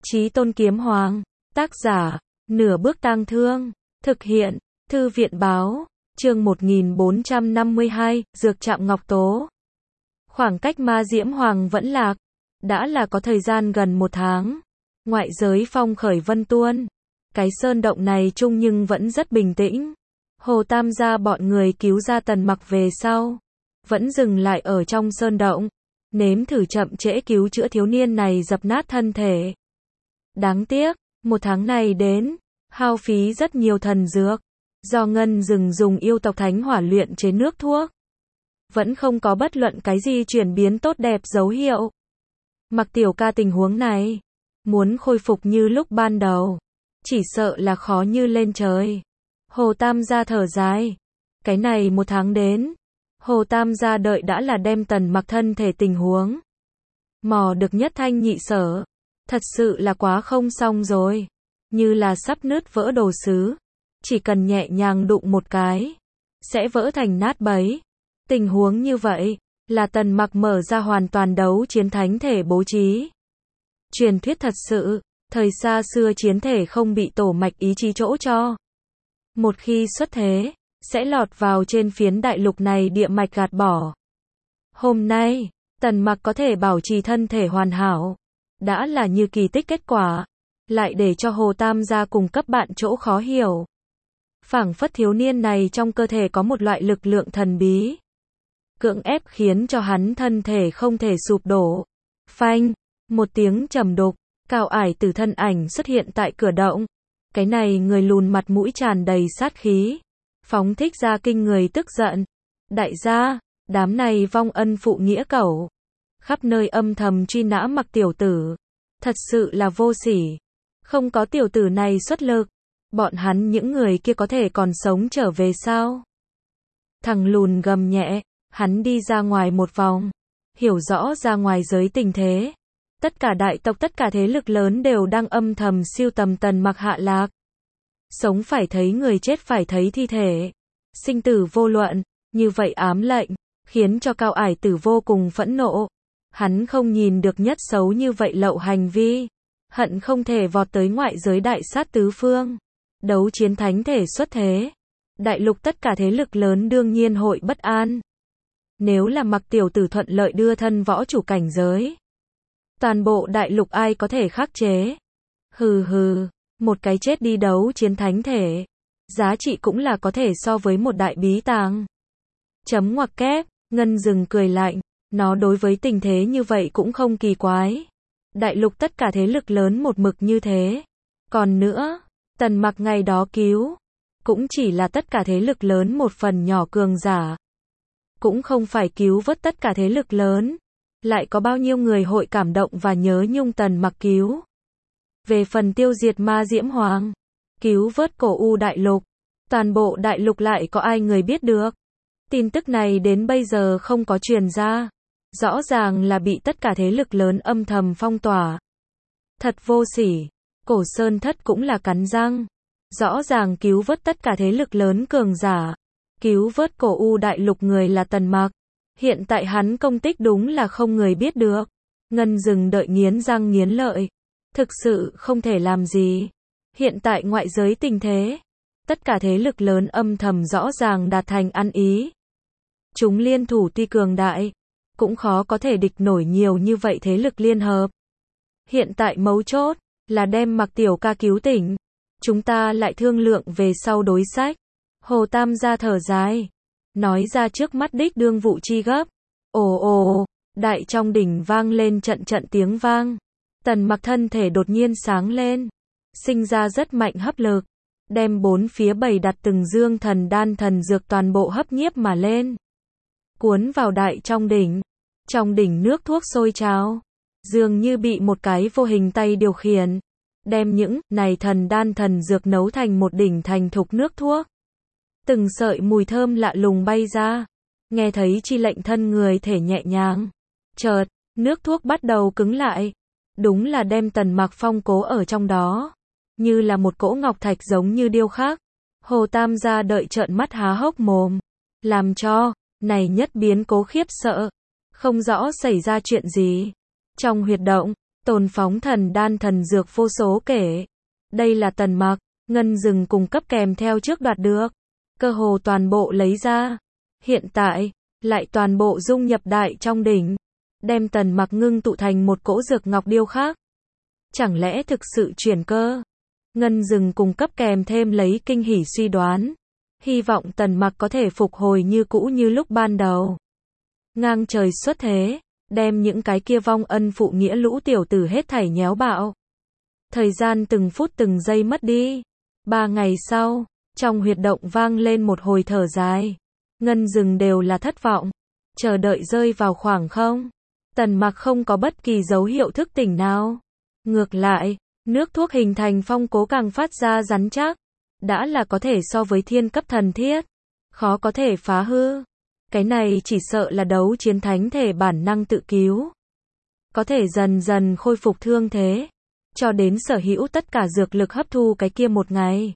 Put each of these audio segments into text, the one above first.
Chí Tôn Kiếm Hoàng. Tác giả, Nửa Bước Tang Thương. Thực hiện, Thư viện Báo. Chương 1452, Dược Trạm Ngọc Tố. Khoảng cách Ma Diễm Hoàng vẫn lạc. Đã là có thời gian gần 1 tháng. Ngoại giới phong khởi vân tuôn. Cái sơn động này chung nhưng vẫn rất bình tĩnh. Hồ Tam gia bọn người cứu ra Tần Mặc về sau. Vẫn dừng lại ở trong sơn động. Nếm thử chậm trễ cứu chữa thiếu niên này dập nát thân thể. Đáng tiếc, 1 tháng này đến, hao phí rất nhiều thần dược. Do ngân rừng dùng yêu tộc thánh hỏa luyện chế nước thuốc. Vẫn không có bất luận cái gì chuyển biến tốt đẹp dấu hiệu. Mặc Tiểu Ca tình huống này, muốn khôi phục như lúc ban đầu, chỉ sợ là khó như lên trời. Hồ Tam gia thở dài. Cái này 1 tháng đến, Hồ Tam gia đợi đã là đem Tần Mặc thân thể tình huống. Mò được nhất thanh nhị sở. Thật sự là quá không xong rồi. Như là sắp nứt vỡ đồ sứ. Chỉ cần nhẹ nhàng đụng một cái, sẽ vỡ thành nát bấy. Tình huống như vậy, là Tần Mặc mở ra hoàn toàn đấu chiến thánh thể bố trí. Truyền thuyết thật sự, thời xa xưa chiến thể không bị tổ mạch ý chí chỗ cho. Một khi xuất thế, sẽ lọt vào trên phiến đại lục này địa mạch gạt bỏ. Hôm nay, Tần Mặc có thể bảo trì thân thể hoàn hảo. Đã là như kỳ tích kết quả. Lại để cho Hồ Tam gia cùng cấp bạn chỗ khó hiểu. Phảng phất thiếu niên này trong cơ thể có một loại lực lượng thần bí. Cưỡng ép khiến cho hắn thân thể không thể sụp đổ. Phanh, một tiếng trầm đục, Cao Ải Tử thân ảnh xuất hiện tại cửa động. Cái này người lùn mặt mũi tràn đầy sát khí. Phóng thích ra kinh người tức giận. Đại gia, đám này vong ân phụ nghĩa cẩu. Khắp nơi âm thầm truy nã Mặc tiểu tử. Thật sự là vô sỉ. Không có tiểu tử này xuất lực. Bọn hắn những người kia có thể còn sống trở về sao? Thằng lùn gầm nhẹ. Hắn đi ra ngoài một vòng. Hiểu rõ ra ngoài giới tình thế. Tất cả đại tộc tất cả thế lực lớn đều đang âm thầm siêu tầm Tần Mặc hạ lạc. Sống phải thấy người chết phải thấy thi thể. Sinh tử vô luận. Như vậy ám lệnh. Khiến cho Cao Ải Tử vô cùng phẫn nộ. Hắn không nhìn được nhất xấu như vậy lậu hành vi. Hận không thể vọt tới ngoại giới đại sát tứ phương. Đấu chiến thánh thể xuất thế. Đại lục tất cả thế lực lớn đương nhiên hội bất an. Nếu là Mặc tiểu tử thuận lợi đưa thân võ chủ cảnh giới. Toàn bộ đại lục ai có thể khắc chế. Hừ hừ, một cái chết đi đấu chiến thánh thể. Giá trị cũng là có thể so với một đại bí tàng. Chấm ngoặc kép, ngân rừng cười lạnh. Nó đối với tình thế như vậy cũng không kỳ quái. Đại lục tất cả thế lực lớn một mực như thế. Còn nữa, Tần Mặc ngày đó cứu. Cũng chỉ là tất cả thế lực lớn một phần nhỏ cường giả. Cũng không phải cứu vớt tất cả thế lực lớn. Lại có bao nhiêu người hội cảm động và nhớ nhung Tần Mặc cứu. Về phần tiêu diệt Ma Diễm Hoàng. Cứu vớt cổ u đại lục. Toàn bộ đại lục lại có ai người biết được. Tin tức này đến bây giờ không có truyền ra. Rõ ràng là bị tất cả thế lực lớn âm thầm phong tỏa. Thật vô sỉ. Cổ Sơn Thất cũng là cắn răng. Rõ ràng cứu vớt tất cả thế lực lớn cường giả. Cứu vớt cổ u đại lục người là Tần Mặc. Hiện tại hắn công tích đúng là không người biết được. Ngân rừng đợi nghiến răng nghiến lợi. Thực sự không thể làm gì. Hiện tại ngoại giới tình thế. Tất cả thế lực lớn âm thầm rõ ràng đạt thành ăn ý. Chúng liên thủ tuy cường đại. Cũng khó có thể địch nổi nhiều như vậy thế lực liên hợp. Hiện tại mấu chốt là đem Mặc tiểu ca cứu tỉnh. Chúng ta lại thương lượng về sau đối sách. Hồ Tam gia thở dài. Nói ra trước mắt đích đương vụ chi gấp. Ồ ồ, đại trong đỉnh vang lên trận trận tiếng vang. Tần Mặc thân thể đột nhiên sáng lên. Sinh ra rất mạnh hấp lực. Đem bốn phía bày đặt từng dương thần đan thần dược toàn bộ hấp nhiếp mà lên. Cuốn vào đại trong đỉnh. Trong đỉnh nước thuốc sôi trào. Dường như bị một cái vô hình tay điều khiển. Đem những này thần đan thần dược nấu thành một đỉnh thành thục nước thuốc. Từng sợi mùi thơm lạ lùng bay ra. Nghe thấy chi lệnh thân người thể nhẹ nhàng. Chợt, nước thuốc bắt đầu cứng lại. Đúng là đem Tần Mặc phong cố ở trong đó. Như là một cỗ ngọc thạch giống như điêu khắc. Hồ Tam gia đợi trợn mắt há hốc mồm. Làm cho, này nhất biến cố khiếp sợ. Không rõ xảy ra chuyện gì. Trong huyệt động, Tồn phóng thần đan thần dược vô số kể. Đây là Tần Mặc, Ngân Dừng cung cấp kèm theo trước đoạt được. Cơ hồ toàn bộ lấy ra. Hiện tại, lại toàn bộ dung nhập đại trong đỉnh. Đem Tần Mặc ngưng tụ thành một cỗ dược ngọc điêu khác. Chẳng lẽ thực sự chuyển cơ? Ngân Dừng cung cấp kèm thêm lấy kinh hỉ suy đoán. Hy vọng Tần Mặc có thể phục hồi như cũ như lúc ban đầu. Ngang trời xuất thế, đem những cái kia vong ân phụ nghĩa lũ tiểu tử hết thảy nhéo bạo. Thời gian từng phút từng giây mất đi. 3 ngày sau, trong huyệt động vang lên một hồi thở dài. Ngân Dừng đều là thất vọng, chờ đợi rơi vào khoảng không. Tần Mặc không có bất kỳ dấu hiệu thức tỉnh nào. Ngược lại, nước thuốc hình thành phong cố càng phát ra rắn chắc. Đã là có thể so với thiên cấp thần thiết. Khó có thể phá hư. Cái này chỉ sợ là đấu chiến thánh thể bản năng tự cứu. Có thể dần dần khôi phục thương thế. Cho đến sở hữu tất cả dược lực hấp thu cái kia một ngày.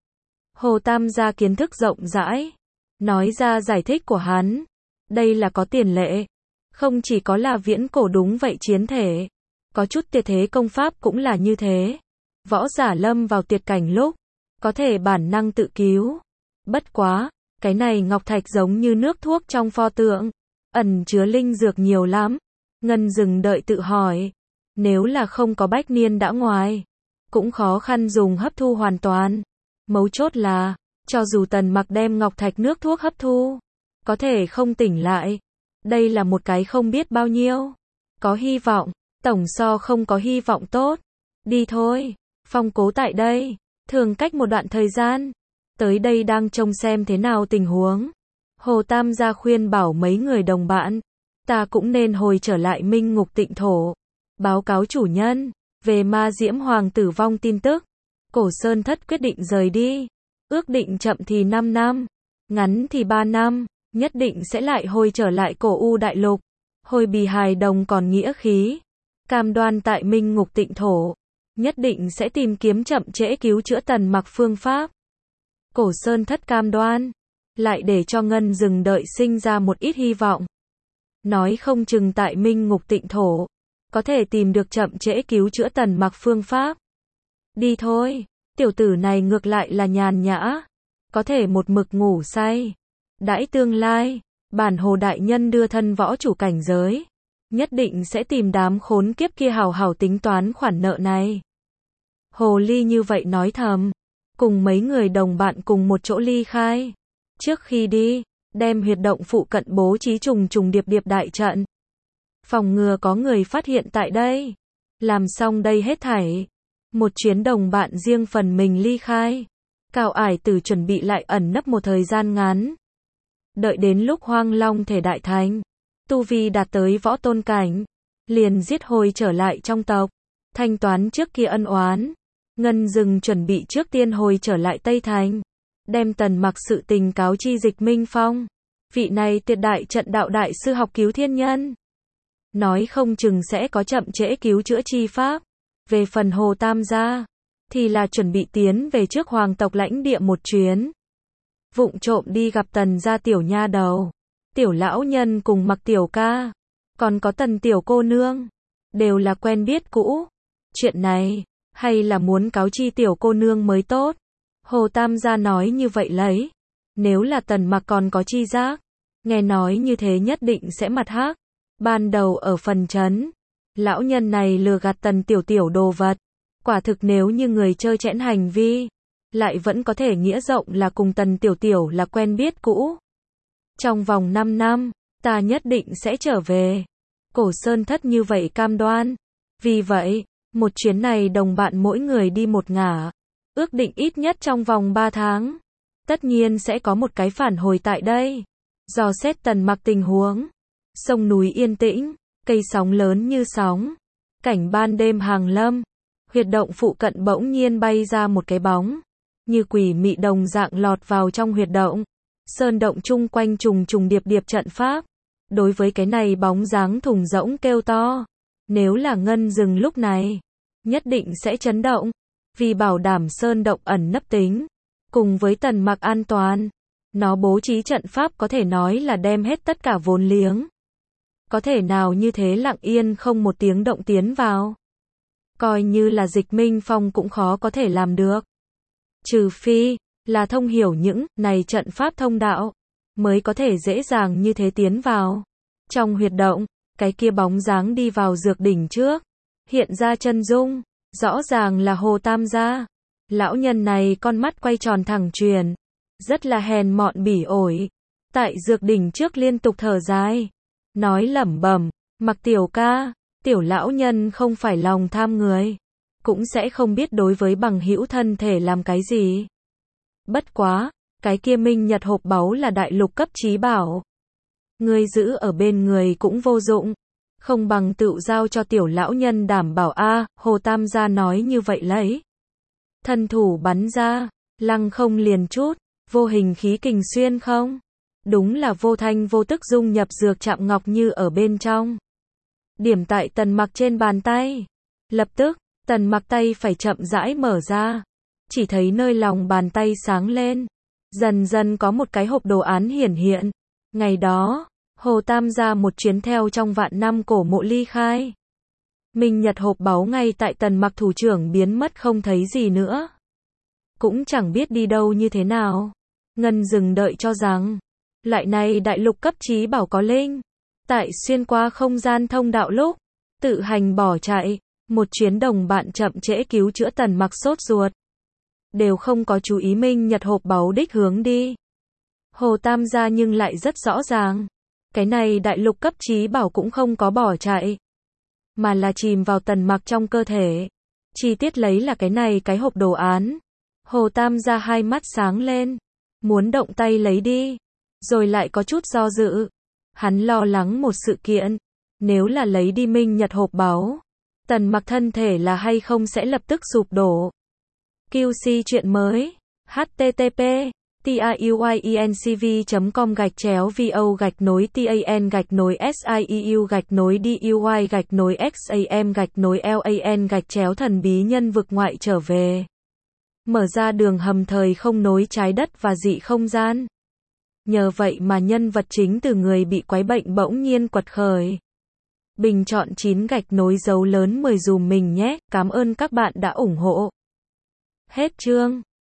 Hồ Tam gia kiến thức rộng rãi. Nói ra giải thích của hắn. Đây là có tiền lệ. Không chỉ có là viễn cổ đúng vậy chiến thể. Có chút tuyệt thế công pháp cũng là như thế. Võ giả lâm vào tuyệt cảnh lúc. Có thể bản năng tự cứu. Bất quá, cái này ngọc thạch giống như nước thuốc trong pho tượng. Ẩn chứa linh dược nhiều lắm. Ngân Dừng đợi tự hỏi. Nếu là không có bách niên đã ngoài. Cũng khó khăn dùng hấp thu hoàn toàn. Mấu chốt là, cho dù Tần Mặc đem ngọc thạch nước thuốc hấp thu. Có thể không tỉnh lại. Đây là một cái không biết bao nhiêu. Có hy vọng, tổng so không có hy vọng tốt. Đi thôi, phong cố tại đây. Thường cách một đoạn thời gian. Tới đây đang trông xem thế nào tình huống. Hồ Tam gia khuyên bảo mấy người đồng bạn. Ta cũng nên hồi trở lại Minh Ngục Tịnh Thổ. Báo cáo chủ nhân. Về Ma Diễm Hoàng tử vong tin tức. Cổ Sơn Thất quyết định rời đi. Ước định chậm thì 5 năm. Ngắn thì 3 năm. Nhất định sẽ lại hồi trở lại cổ U Đại Lục. Hồi bì hài đồng còn nghĩa khí. Cam đoan tại Minh Ngục Tịnh Thổ. Nhất định sẽ tìm kiếm chậm trễ cứu chữa Tần Mặc phương pháp. Cổ Sơn Thất cam đoan. Lại để cho Ngân Dừng đợi sinh ra một ít hy vọng. Nói không chừng tại Minh Ngục Tịnh Thổ. Có thể tìm được chậm trễ cứu chữa Tần Mặc phương pháp. Đi thôi. Tiểu tử này ngược lại là nhàn nhã. Có thể một mực ngủ say. Đãi tương lai. Bản Hồ Đại Nhân đưa thân võ chủ cảnh giới. Nhất định sẽ tìm đám khốn kiếp kia hào hào tính toán khoản nợ này. Hồ Ly như vậy nói thầm. Cùng mấy người đồng bạn cùng một chỗ ly khai. Trước khi đi, đem huyệt động phụ cận bố trí trùng trùng điệp điệp đại trận. Phòng ngừa có người phát hiện tại đây. Làm xong đây hết thảy. Một chuyến đồng bạn riêng phần mình ly khai. Cao Ải Tử chuẩn bị lại ẩn nấp một thời gian ngắn. Đợi đến lúc Hoang Long thể đại thành. Tu vi đạt tới võ tôn cảnh. Liền giết hồi trở lại trong tộc. Thanh toán trước kia ân oán. Ngân Dừng chuẩn bị trước tiên hồi trở lại Tây Thành. Đem Tần Mặc sự tình cáo chi Dịch Minh Phong. Vị này tuyệt đại trận đạo đại sư học cứu thiên nhân. Nói không chừng sẽ có chậm trễ cứu chữa chi pháp. Về phần Hồ Tam gia. Thì là chuẩn bị tiến về trước hoàng tộc lãnh địa một chuyến. Vụng trộm đi gặp Tần gia tiểu nha đầu. Tiểu lão nhân cùng Mặc tiểu ca. Còn có Tần tiểu cô nương. Đều là quen biết cũ. Chuyện này. Hay là muốn cáo chi tiểu cô nương mới tốt. Hồ Tam gia nói như vậy lấy. Nếu là Tần Mặc còn có chi giác. Nghe nói như thế nhất định sẽ mặt hắc. Ban đầu ở phần trấn. Lão nhân này lừa gạt Tần tiểu tiểu đồ vật. Quả thực nếu như người chơi chẽn hành vi. Lại vẫn có thể nghĩa rộng là cùng Tần tiểu tiểu là quen biết cũ. Trong vòng 5 năm. Ta nhất định sẽ trở về. Cổ Sơn Thất như vậy cam đoan. Vì vậy. Một chuyến này đồng bạn mỗi người đi một ngả. Ước định ít nhất trong vòng 3 tháng. Tất nhiên sẽ có một cái phản hồi tại đây. Dò xét Tần Mặc tình huống. Sông núi yên tĩnh. Cây sóng lớn như sóng. Cảnh ban đêm hàng lâm. Huyệt động phụ cận bỗng nhiên bay ra một cái bóng. Như quỷ mị đồng dạng lọt vào trong huyệt động. Sơn động chung quanh trùng trùng điệp điệp trận pháp. Đối với cái này bóng dáng thùng rỗng kêu to. Nếu là Ngân Dừng lúc này. Nhất định sẽ chấn động. Vì bảo đảm sơn động ẩn nấp tính. Cùng với Tần Mặc an toàn. Nó bố trí trận pháp có thể nói là đem hết tất cả vốn liếng. Có thể nào như thế lặng yên không một tiếng động tiến vào. coi như là Dịch Minh Phong cũng khó có thể làm được. Trừ phi là thông hiểu những này trận pháp thông đạo, mới có thể dễ dàng như thế tiến vào. Trong huyệt động, cái kia bóng dáng đi vào dược đỉnh trước, hiện ra chân dung, rõ ràng là Hồ Tam gia. Lão nhân này con mắt quay tròn thẳng truyền, rất là hèn mọn bỉ ổi. Tại dược đỉnh trước liên tục thở dài, nói lẩm bẩm, Mặc tiểu ca, tiểu lão nhân không phải lòng tham người, cũng sẽ không biết đối với bằng hữu thân thể làm cái gì. Bất quá, cái kia minh nhật hộp báu là đại lục cấp chí bảo. Ngươi giữ ở bên người cũng vô dụng, không bằng tự giao cho tiểu lão nhân đảm bảo a. Hồ Tam gia nói như vậy lấy thân thủ bắn ra, lăng không liền chút, vô hình khí kình xuyên không. Đúng là vô thanh vô tức dung nhập dược chạm ngọc như ở bên trong. Điểm tại Tần Mặc trên bàn tay. Lập tức, Tần Mặc tay phải chậm rãi mở ra. Chỉ thấy nơi lòng bàn tay sáng lên. Dần dần có một cái hộp đồ án hiển hiện. Ngày đó, Hồ Tam gia một chuyến theo trong vạn năm cổ mộ ly khai. Minh nhật hộp báu ngay tại Tần Mặc thủ trưởng biến mất không thấy gì nữa. Cũng chẳng biết đi đâu như thế nào. Ngân dừng đợi cho rằng, loại này đại lục cấp chí bảo có linh. Tại xuyên qua không gian thông đạo lúc, tự hành bỏ chạy, một chuyến đồng bạn chậm trễ cứu chữa Tần Mặc sốt ruột. Đều không có chú ý minh nhật hộp báu đích hướng đi. Hồ Tam gia nhưng lại rất rõ ràng. Cái này đại lục cấp chí bảo cũng không có bỏ chạy, mà là chìm vào Tần Mặc trong cơ thể. Chi tiết lấy là cái này cái hộp đồ án. Hồ Tam gia hai mắt sáng lên, muốn động tay lấy đi, rồi lại có chút do dự. Hắn lo lắng một sự kiện, nếu là lấy đi minh nhật hộp báu, Tần Mặc thân thể là hay không sẽ lập tức sụp đổ. QC chuyện mới, http tiuy.cv.com/vo-sieu-duy-xam-lan-thần bí nhân vực ngoại trở về. Mở ra đường hầm thời không nối trái đất và dị không gian. Nhờ vậy mà nhân vật chính từ người bị quái bệnh bỗng nhiên quật khởi. Bình chọn 9 gạch nối dấu lớn 10 dùm mình nhé, cảm ơn các bạn đã ủng hộ. Hết chương.